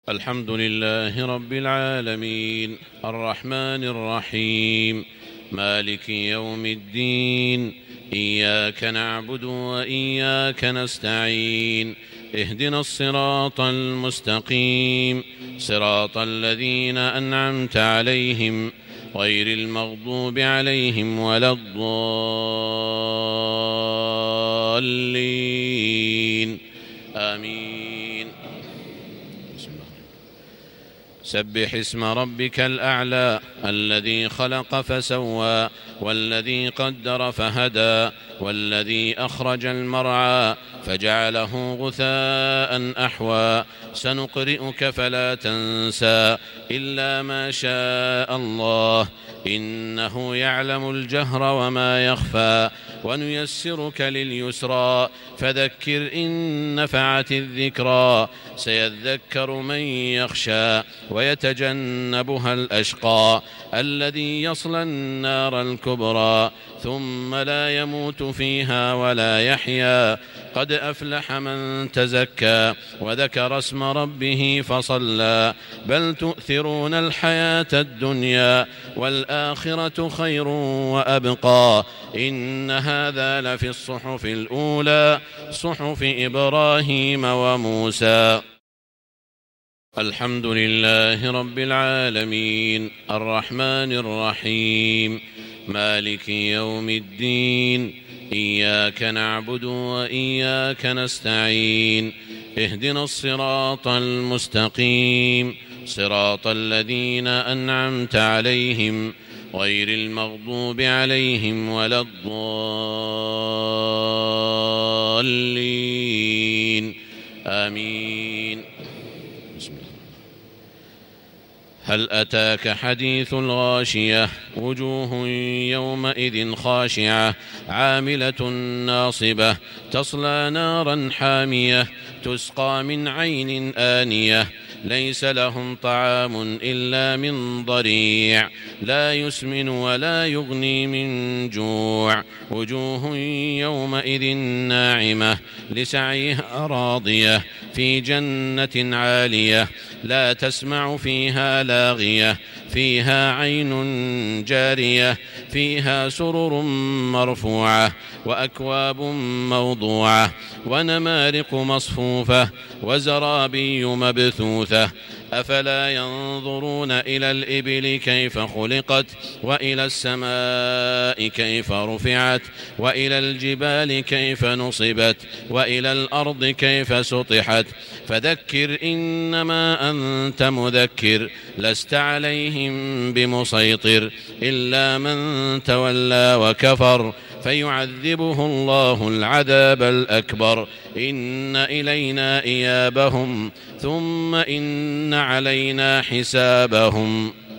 الحمد لله رب العالمين الرحمن الرحيم مالك يوم الدين إياك نعبد وإياك نستعين اهدنا الصراط المستقيم صراط الذين أنعمت عليهم غير المغضوب عليهم ولا الضالين آمين. سبح اسم ربك الأعلى الذي خلق فسوى والذي قدر فهدى والذي أخرج المرعى فجعله غثاء أحوى سنقرئك فلا تنسى إلا ما شاء الله إنه يعلم الجهر وما يخفى ونيسرك لليسرى فذكر إن نفعت الذكرى سيذكر من يخشى ويتجنبها الأشقى الذي يصلى النار الكبرى ثم لا يموت فيها ولا يحيا قد أفلح من تزكى وذكر اسم ربه فصلى بل تؤثرون الحياة الدنيا والآخرة خير وأبقى إن هذا لفي الصحف الأولى صحف إبراهيم وموسى. الحمد لله رب العالمين الرحمن الرحيم مالك يوم الدين إياك نعبد وإياك نستعين اهدنا الصراط المستقيم صراط الذين أنعمت عليهم غير المغضوب عليهم ولا الضالين آمين. هل أتاك حديث الغاشية وجوه يومئذ خاشعة عاملة ناصبة تصلى نارا حامية تسقى من عين آنية ليس لهم طعام إلا من ضريع لا يسمن ولا يغني من جوع وجوه يومئذ ناعمة لسعيها راضية في جنة عالية لا تسمع فيها لاغية فيها عين جارية فيها سرر مرفوعة وأكواب موضوعة ونمارق مصفوفة وزرابي مبثوثة أفلا ينظرون إلى الإبل كيف خلقت وإلى السماء كيف رفعت وإلى الجبال كيف نصبت وإلى الأرض كيف سطحت فذكر إنما أنت مذكر لست عليهم بمسيطر إلا من تولى وكفر فيعذبه الله العذاب الأكبر إن إلينا إيابهم ثم إن علينا حسابهم.